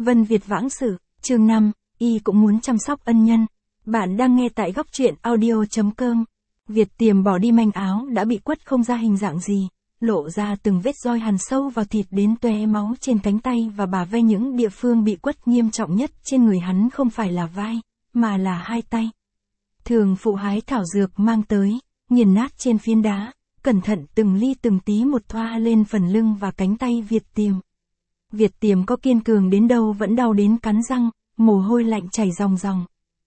Vân Việt Vãng Sử, chương 5, y cũng muốn chăm sóc ân nhân. Bạn đang nghe tại góc truyện audio.com. Việt Tiềm bỏ đi manh áo đã bị quất không ra hình dạng gì, lộ ra từng vết roi hằn sâu vào thịt đến toe máu trên cánh tay và bả vai. Những địa phương bị quất nghiêm trọng nhất trên người hắn không phải là vai, mà là hai tay. Thường phụ hái thảo dược mang tới, nghiền nát trên phiến đá, cẩn thận từng ly từng tí một thoa lên phần lưng và cánh tay Việt Tiềm. Việt Tiềm có kiên cường đến đâu vẫn đau đến cắn răng, mồ hôi lạnh chảy ròng ròng.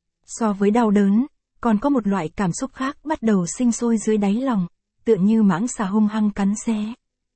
So với đau đớn, còn có một loại cảm xúc khác bắt đầu sinh sôi dưới đáy lòng, tựa như mãng xà hung hăng cắn xé.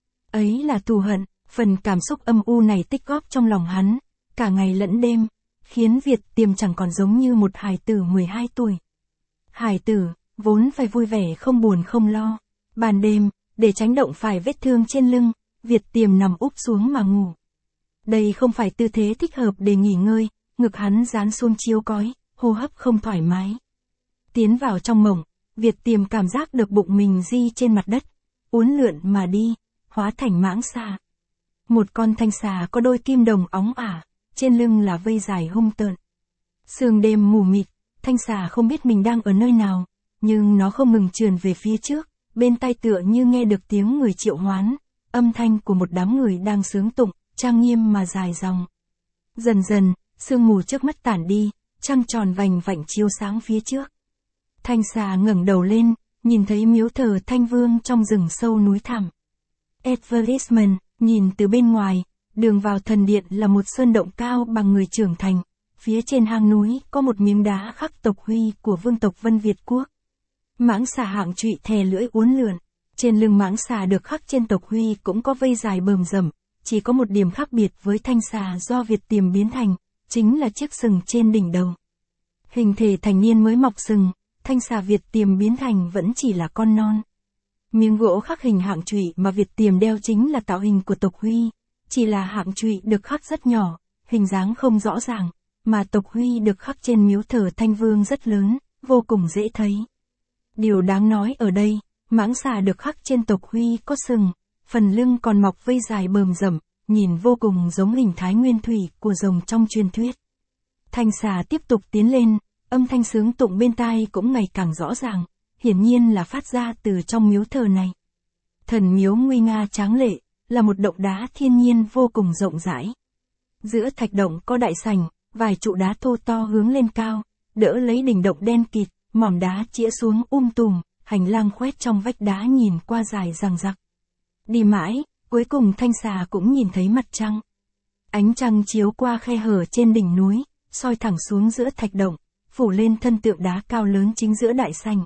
Ấy là thù hận. Phần cảm xúc âm u này tích góp trong lòng hắn, cả ngày lẫn đêm, khiến Việt Tiềm chẳng còn giống như một hài tử 12 tuổi. Hài tử, vốn phải vui vẻ không buồn không lo. Ban đêm, để tránh động phải vết thương trên lưng, Việt Tiềm nằm úp xuống mà ngủ. Đây không phải tư thế thích hợp để nghỉ ngơi, ngực hắn dán xuống chiếu cói, hô hấp không thoải mái. Tiến vào trong mộng, Việt Tiềm cảm giác được bụng mình di trên mặt đất, uốn lượn mà đi, hóa thành mãng xà. Một con thanh xà có đôi kim đồng óng ả, trên lưng là vây dài hung tợn. Sương đêm mù mịt, thanh xà không biết mình đang ở nơi nào, nhưng nó không ngừng trườn về phía trước, bên tai tựa như nghe được tiếng người triệu hoán, âm thanh của một đám người đang sướng tụng, trang nghiêm mà dài dòng. Dần dần, sương mù trước mắt tản đi, trăng tròn vành vạnh chiếu sáng phía trước. Thanh xà ngẩng đầu lên, nhìn thấy miếu thờ Thanh Vương trong rừng sâu núi thẳm. Advertisement, nhìn từ bên ngoài, đường vào thần điện là một sơn động cao bằng người trưởng thành. Phía trên hang núi có một miếng đá khắc tộc huy của vương tộc Vân Việt Quốc. Mãng xà hạng trụy thè lưỡi uốn lượn. Trên lưng mãng xà được khắc trên tộc huy cũng có vây dài bờm rậm, chỉ có một điểm khác biệt với thanh xà do Việt Tiềm biến thành, chính là chiếc sừng trên đỉnh đầu. Hình thể thành niên mới mọc sừng, thanh xà Việt Tiềm biến thành vẫn chỉ là con non. Miếng gỗ khắc hình hạng trụy mà Việt Tiềm đeo chính là tạo hình của tộc huy, chỉ là hạng trụy được khắc rất nhỏ, hình dáng không rõ ràng, mà tộc huy được khắc trên miếu thờ Thanh Vương rất lớn, vô cùng dễ thấy. Điều đáng nói ở đây, mãng xà được khắc trên tộc huy có sừng, phần lưng còn mọc vây dài bờm rậm, nhìn vô cùng giống hình thái nguyên thủy của rồng trong truyền thuyết. Thanh xà tiếp tục tiến lên, âm thanh sướng tụng bên tai cũng ngày càng rõ ràng, hiển nhiên là phát ra từ trong miếu thờ này. Thần miếu nguy nga tráng lệ, là một động đá thiên nhiên vô cùng rộng rãi. Giữa thạch động có đại sảnh, vài trụ đá thô to hướng lên cao, đỡ lấy đỉnh động đen kịt, mỏm đá chĩa xuống tùm, hành lang khoét trong vách đá nhìn qua dài dằng dặc. Đi mãi, cuối cùng thanh xà cũng nhìn thấy mặt trăng. Ánh trăng chiếu qua khe hở trên đỉnh núi, soi thẳng xuống giữa thạch động, phủ lên thân tượng đá cao lớn chính giữa đại sảnh.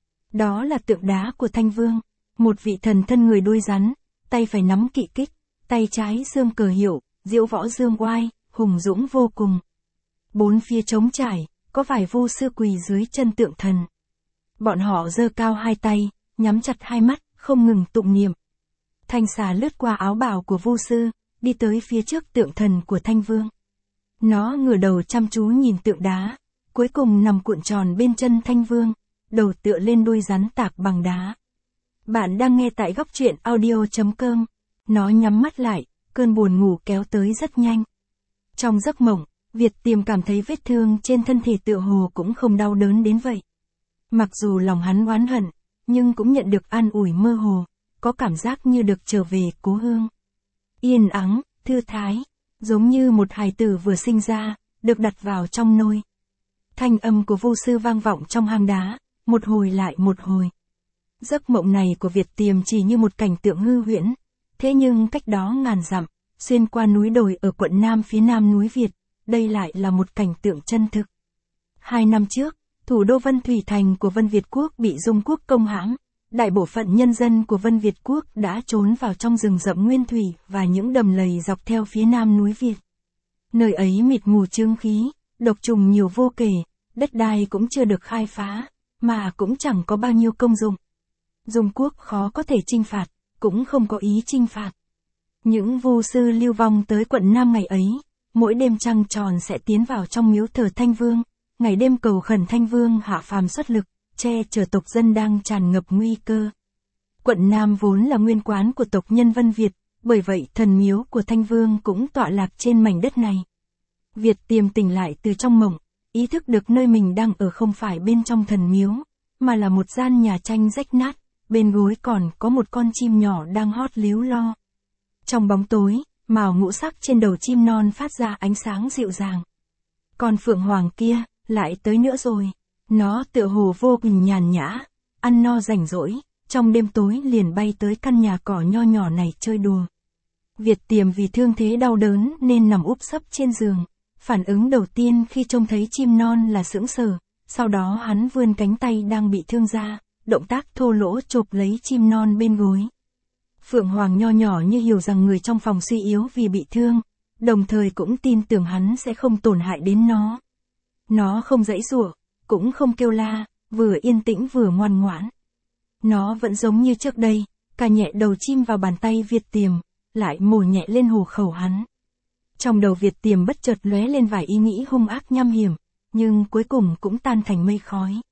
Đó là tượng đá của Thanh Vương, một vị thần thân người đuôi rắn, tay phải nắm kỵ kích, tay trái giương cờ hiệu, diễu võ dương oai, hùng dũng vô cùng. Bốn phía trống trải, có vài vu sư quỳ dưới chân tượng thần. Bọn họ giơ cao hai tay, nhắm chặt hai mắt, không ngừng tụng niệm. Thanh xà lướt qua áo bào của vu sư, đi tới phía trước tượng thần của Thanh Vương. Nó ngửa đầu chăm chú nhìn tượng đá, cuối cùng nằm cuộn tròn bên chân Thanh Vương, đầu tựa lên đuôi rắn tạc bằng đá. Bạn đang nghe tại góc truyện audio.com. Nó nhắm mắt lại, cơn buồn ngủ kéo tới rất nhanh. Trong giấc mộng, Việt Tiềm cảm thấy vết thương trên thân thể tựa hồ cũng không đau đớn đến vậy. Mặc dù lòng hắn oán hận, nhưng cũng nhận được an ủi mơ hồ, có cảm giác như được trở về cố hương. Yên ắng, thư thái, giống như một hài tử vừa sinh ra, được đặt vào trong nôi. Thanh âm của vu sư vang vọng trong hang đá, một hồi lại một hồi. Giấc mộng này của Việt Tiềm chỉ như một cảnh tượng hư huyễn, thế nhưng cách đó ngàn dặm, xuyên qua núi đồi ở quận Nam phía nam núi Việt, đây lại là một cảnh tượng chân thực. 2 năm trước, thủ đô Vân Thủy Thành của Vân Việt Quốc bị Dung Quốc công hãm, đại bộ phận nhân dân của Vân Việt Quốc đã trốn vào trong rừng rậm nguyên thủy và những đầm lầy dọc theo phía nam núi Việt. Nơi ấy mịt mù chướng khí, độc trùng nhiều vô kể, đất đai cũng chưa được khai phá, mà cũng chẳng có bao nhiêu công dụng. Dung Quốc khó có thể chinh phạt, cũng không có ý chinh phạt. Những vu sư lưu vong tới quận Nam ngày ấy, mỗi đêm trăng tròn sẽ tiến vào trong miếu thờ Thanh Vương, ngày đêm cầu khẩn Thanh Vương hạ phàm xuất lực, che chở tộc dân đang tràn ngập nguy cơ. Quận Nam vốn là nguyên quán của tộc nhân Vân Việt, bởi vậy thần miếu của Thanh Vương cũng tọa lạc trên mảnh đất này. Việt Tiềm tỉnh lại từ trong mộng, ý thức được nơi mình đang ở không phải bên trong thần miếu, mà là một gian nhà tranh rách nát, bên gối còn có một con chim nhỏ đang hót líu lo. Trong bóng tối, mào ngũ sắc trên đầu chim non phát ra ánh sáng dịu dàng. Con phượng hoàng kia, lại tới nữa rồi. Nó tựa hồ vô cùng nhàn nhã, ăn no rảnh rỗi, trong đêm tối liền bay tới căn nhà cỏ nho nhỏ này chơi đùa. Việt Tiềm vì thương thế đau đớn nên nằm úp sấp trên giường. Phản ứng đầu tiên khi trông thấy chim non là sững sờ, sau đó hắn vươn cánh tay đang bị thương ra, động tác thô lỗ chộp lấy chim non bên gối. Phượng Hoàng nho nhỏ như hiểu rằng người trong phòng suy yếu vì bị thương, đồng thời cũng tin tưởng hắn sẽ không tổn hại đến nó. Nó không giãy giụa, cũng không kêu la, vừa yên tĩnh vừa ngoan ngoãn. Nó vẫn giống như trước đây, cà nhẹ đầu chim vào bàn tay Việt Tiềm, lại mổ nhẹ lên hổ khẩu hắn. Trong đầu Việt Tiềm bất chợt lóe lên vài ý nghĩ hung ác nham hiểm, nhưng cuối cùng cũng tan thành mây khói.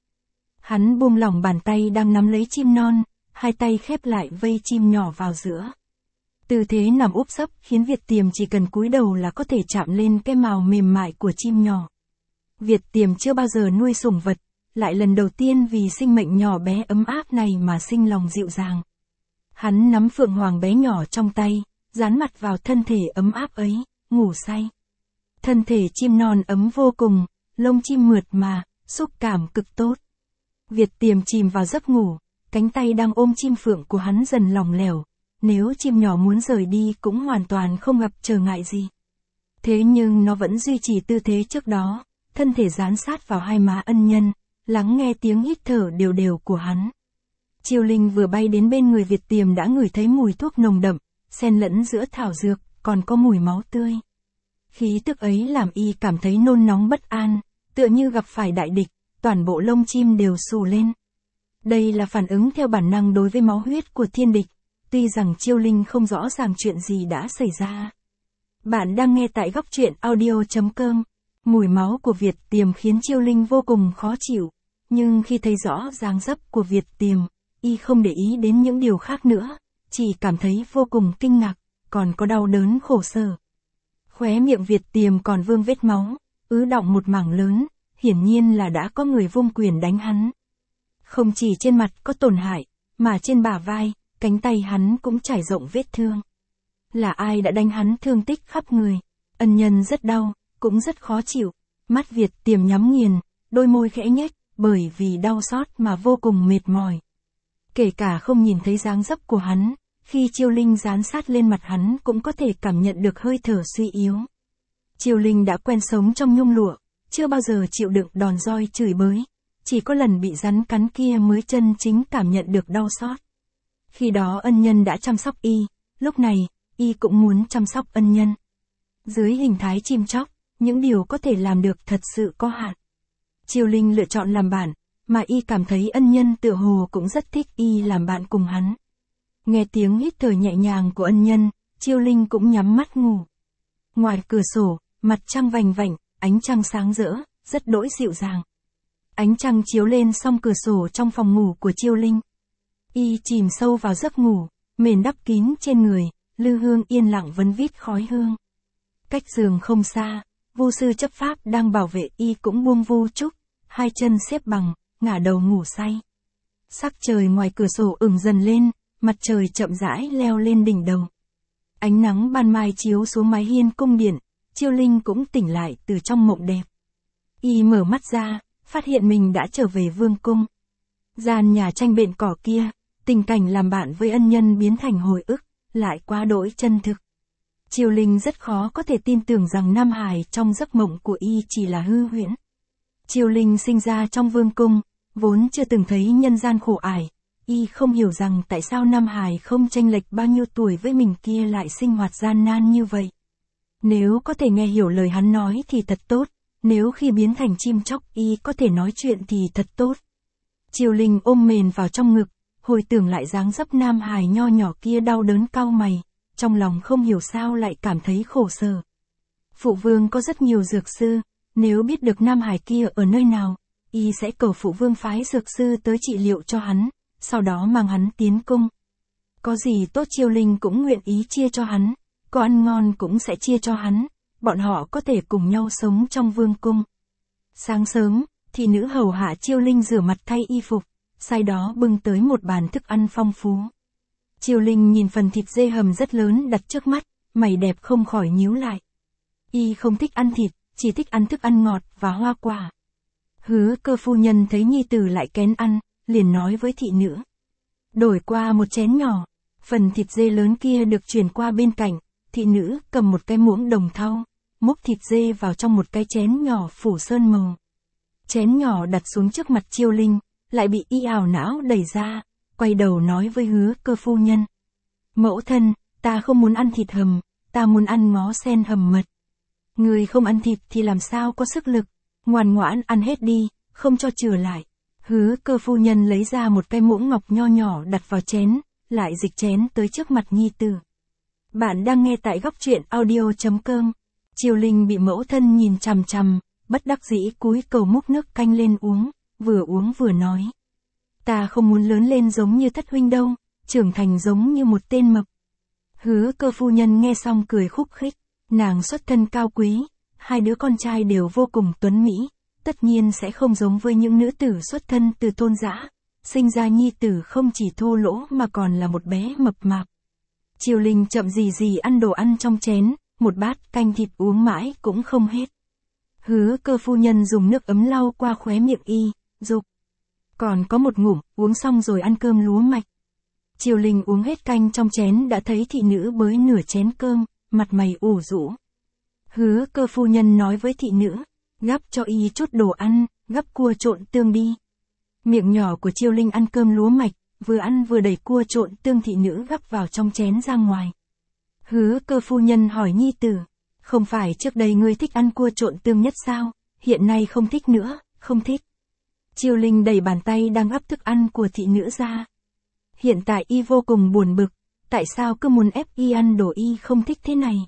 Hắn buông lỏng bàn tay đang nắm lấy chim non, hai tay khép lại vây chim nhỏ vào giữa. Tư thế nằm úp sấp khiến Việt Tiềm chỉ cần cúi đầu là có thể chạm lên cái mào mềm mại của chim nhỏ. Việt Tiềm chưa bao giờ nuôi sủng vật, lại lần đầu tiên vì sinh mệnh nhỏ bé ấm áp này mà sinh lòng dịu dàng. Hắn nắm Phượng Hoàng bé nhỏ trong tay, dán mặt vào thân thể ấm áp ấy, ngủ say. Thân thể chim non ấm vô cùng, lông chim mượt mà, xúc cảm cực tốt. Việt Tiềm chìm vào giấc ngủ, cánh tay đang ôm chim phượng của hắn dần lỏng lẻo, nếu chim nhỏ muốn rời đi cũng hoàn toàn không gặp trở ngại gì. Thế nhưng nó vẫn duy trì tư thế trước đó, thân thể dán sát vào hai má ân nhân, lắng nghe tiếng hít thở đều đều của hắn. Chiêu Linh vừa bay đến bên người Việt Tiềm đã ngửi thấy mùi thuốc nồng đậm, xen lẫn giữa thảo dược, còn có mùi máu tươi. Khí tức ấy làm y cảm thấy nôn nóng bất an, tựa như gặp phải đại địch, toàn bộ lông chim đều xù lên. Đây là phản ứng theo bản năng đối với máu huyết của thiên địch, tuy rằng Chiêu Linh không rõ ràng chuyện gì đã xảy ra. Bạn đang nghe tại góc truyện audio.com. Mùi máu của Việt Tiềm khiến Chiêu Linh vô cùng khó chịu, nhưng khi thấy rõ dáng dấp của Việt Tiềm, y không để ý đến những điều khác nữa, chỉ cảm thấy vô cùng kinh ngạc, còn có đau đớn khổ sở. Khóe miệng Việt Tiềm còn vương vết máu, ứ đọng một mảng lớn, hiển nhiên là đã có người vung quyền đánh hắn. Không chỉ trên mặt có tổn hại, mà trên bả vai, cánh tay hắn cũng trải rộng vết thương. Là ai đã đánh hắn thương tích khắp người? Ân nhân rất đau, cũng rất khó chịu. Mắt Việt Tiềm nhắm nghiền, đôi môi khẽ nhếch, bởi vì đau xót mà vô cùng mệt mỏi. Kể cả không nhìn thấy dáng dấp của hắn, khi Chiêu Linh dán sát lên mặt hắn cũng có thể cảm nhận được hơi thở suy yếu. Chiêu Linh đã quen sống trong nhung lụa, chưa bao giờ chịu đựng đòn roi chửi bới, chỉ có lần bị rắn cắn kia mới chân chính cảm nhận được đau xót. Khi đó ân nhân đã chăm sóc y, lúc này, y cũng muốn chăm sóc ân nhân. Dưới hình thái chim chóc, những điều có thể làm được thật sự có hạn. Chiêu Linh lựa chọn làm bạn, mà y cảm thấy ân nhân tựa hồ cũng rất thích y làm bạn cùng hắn. Nghe tiếng hít thở nhẹ nhàng của ân nhân, Chiêu Linh cũng nhắm mắt ngủ. Ngoài cửa sổ, mặt trăng vành vạnh, ánh trăng sáng rỡ, rất đỗi dịu dàng. Ánh trăng chiếu lên song cửa sổ trong phòng ngủ của Chiêu Linh. Y chìm sâu vào giấc ngủ, mền đắp kín trên người, lư hương yên lặng vấn vít khói hương. Cách giường không xa, vu sư chấp pháp đang bảo vệ y cũng buông vu trúc, hai chân xếp bằng, ngả đầu ngủ say. Sắc trời ngoài cửa sổ ửng dần lên, mặt trời chậm rãi leo lên đỉnh đầu. Ánh nắng ban mai chiếu xuống mái hiên cung điện, Chiêu Linh cũng tỉnh lại từ trong mộng đẹp. Y mở mắt ra, phát hiện mình đã trở về vương cung. Gian nhà tranh bện cỏ kia, tình cảnh làm bạn với ân nhân biến thành hồi ức, lại quá đỗi chân thực. Chiêu Linh rất khó có thể tin tưởng rằng Nam Hải trong giấc mộng của y chỉ là hư huyễn. Chiêu Linh sinh ra trong vương cung, vốn chưa từng thấy nhân gian khổ ải, y không hiểu rằng tại sao Nam Hải không chênh lệch bao nhiêu tuổi với mình kia lại sinh hoạt gian nan như vậy. Nếu có thể nghe hiểu lời hắn nói thì thật tốt, nếu khi biến thành chim chóc y có thể nói chuyện thì thật tốt. Chiêu Linh ôm mền vào trong ngực, hồi tưởng lại dáng dấp Nam Hải nho nhỏ kia đau đớn cau mày, trong lòng không hiểu sao lại cảm thấy khổ sở. Phụ vương có rất nhiều dược sư, nếu biết được Nam Hải kia ở nơi nào, y sẽ cầu phụ vương phái dược sư tới trị liệu cho hắn, sau đó mang hắn tiến cung. Có gì tốt Chiêu Linh cũng nguyện ý chia cho hắn, có ăn ngon cũng sẽ chia cho hắn, bọn họ có thể cùng nhau sống trong vương cung. Sáng sớm, thị nữ hầu hạ Chiêu Linh rửa mặt thay y phục, sau đó bưng tới một bàn thức ăn phong phú. Chiêu Linh nhìn phần thịt dê hầm rất lớn đặt trước mắt, mày đẹp không khỏi nhíu lại. Y không thích ăn thịt, chỉ thích ăn thức ăn ngọt và hoa quả. Hứa Cơ phu nhân thấy nhi tử lại kén ăn, liền nói với thị nữ. Đổi qua một chén nhỏ, phần thịt dê lớn kia được chuyển qua bên cạnh, thị nữ cầm một cái muỗng đồng thau, múc thịt dê vào trong một cái chén nhỏ phủ sơn màu. Chén nhỏ đặt xuống trước mặt Chiêu Linh, lại bị y ảo não đẩy ra, quay đầu nói với Hứa Cơ phu nhân. Mẫu thân, ta không muốn ăn thịt hầm, ta muốn ăn ngó sen hầm mật. Người không ăn thịt thì làm sao có sức lực, ngoan ngoãn ăn hết đi, không cho chừa lại. Hứa Cơ phu nhân lấy ra một cái muỗng ngọc nho nhỏ đặt vào chén, lại dịch chén tới trước mặt nhi tử. Bạn đang nghe tại góc truyện audio.com. Chiêu Linh bị mẫu thân nhìn chằm chằm, bất đắc dĩ cúi cầu múc nước canh lên uống vừa nói. Ta không muốn lớn lên giống như thất huynh đâu, trưởng thành giống như một tên mập. Hứa Cơ phu nhân nghe xong cười khúc khích, nàng xuất thân cao quý, hai đứa con trai đều vô cùng tuấn mỹ, tất nhiên sẽ không giống với những nữ tử xuất thân từ thôn dã, sinh ra nhi tử không chỉ thô lỗ mà còn là một bé mập mạp. Chiêu Linh chậm gì ăn đồ ăn trong chén, một bát canh thịt uống mãi cũng không hết. Hứa Cơ phu nhân dùng nước ấm lau qua khóe miệng y, dục. Còn có một ngụm, uống xong rồi ăn cơm lúa mạch. Chiêu Linh uống hết canh trong chén đã thấy thị nữ bới nửa chén cơm, mặt mày ủ rũ. Hứa Cơ phu nhân nói với thị nữ, gắp cho y chút đồ ăn, gắp cua trộn tương đi. Miệng nhỏ của Chiêu Linh ăn cơm lúa mạch, vừa ăn vừa đẩy cua trộn tương thị nữ gắp vào trong chén ra ngoài. Hứa Cơ phu nhân hỏi nhi tử, không phải trước đây ngươi thích ăn cua trộn tương nhất sao, hiện nay không thích nữa, không thích. Chiêu Linh đẩy bàn tay đang gắp thức ăn của thị nữ ra. Hiện tại y vô cùng buồn bực, tại sao cứ muốn ép y ăn đồ y không thích thế này.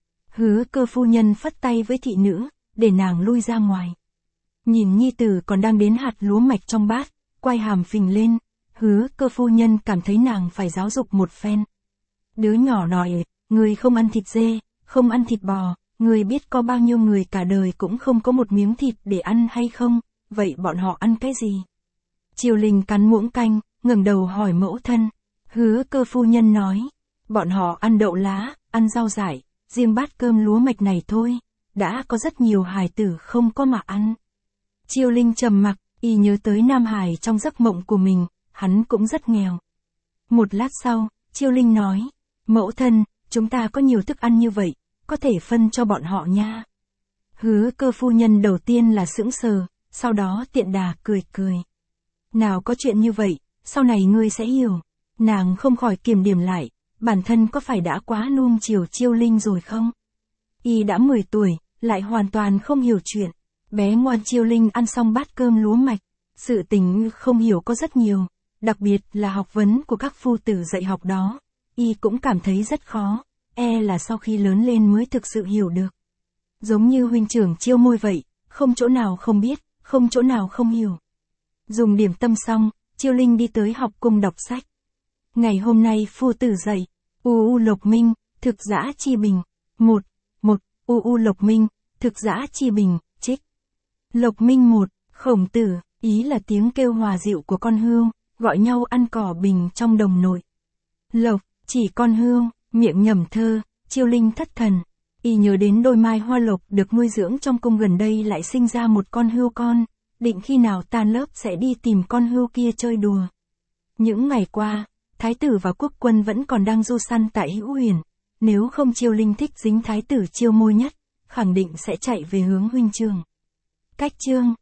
Hứa Cơ phu nhân phất tay với thị nữ, để nàng lui ra ngoài. Nhìn nhi tử còn đang đến hạt lúa mạch trong bát, quay hàm phình lên, Hứa Cơ phu nhân cảm thấy nàng phải giáo dục một phen. Đứa nhỏ nói, người không ăn thịt dê, không ăn thịt bò, người biết có bao nhiêu người cả đời cũng không có một miếng thịt để ăn hay không, vậy bọn họ ăn cái gì? Chiêu Linh cắn muỗng canh, ngẩng đầu hỏi mẫu thân. Hứa Cơ phu nhân nói, bọn họ ăn đậu lá, ăn rau dại, riêng bát cơm lúa mạch này thôi, đã có rất nhiều hài tử không có mà ăn. Chiêu Linh trầm mặc, y nhớ tới Nam Hải trong giấc mộng của mình, hắn cũng rất nghèo. Một lát sau, Chiêu Linh nói, mẫu thân, chúng ta có nhiều thức ăn như vậy, có thể phân cho bọn họ nha. Hứa Cơ phu nhân đầu tiên là sững sờ, sau đó tiện đà cười. Nào có chuyện như vậy, sau này ngươi sẽ hiểu. Nàng không khỏi kiềm điểm lại, bản thân có phải đã quá nuông chiều Chiêu Linh rồi không? Y đã 10 tuổi, lại hoàn toàn không hiểu chuyện. Bé ngoan Chiêu Linh ăn xong bát cơm lúa mạch, sự tình không hiểu có rất nhiều, đặc biệt là học vấn của các phu tử dạy học đó. Y cũng cảm thấy rất khó, là sau khi lớn lên mới thực sự hiểu được. Giống như huynh trưởng Chiêu Môi vậy, không chỗ nào không biết, không chỗ nào không hiểu. Dùng điểm tâm xong, Chiêu Linh đi tới học cung đọc sách. Ngày hôm nay phu tử dạy, U Lộc Minh, thực giã chi bình. 1. U Lộc Minh, thực giã chi bình, trích. Lộc Minh 1, Khổng Tử, ý là tiếng kêu hòa dịu của con hươu, gọi nhau ăn cỏ bình trong đồng nội. Lộc, chỉ con hươu, miệng nhẩm thơ, Chiêu Linh thất thần. Y nhớ đến đôi mai hoa lộc được nuôi dưỡng trong cung gần đây lại sinh ra một con hươu con, định khi nào tan lớp sẽ đi tìm con hươu kia chơi đùa. Những ngày qua, Thái tử và quốc quân vẫn còn đang du săn tại Hữu Huyền, nếu không Chiêu Linh thích dính Thái tử Chiêu Môi nhất, khẳng định sẽ chạy về hướng huynh trường. Cách chương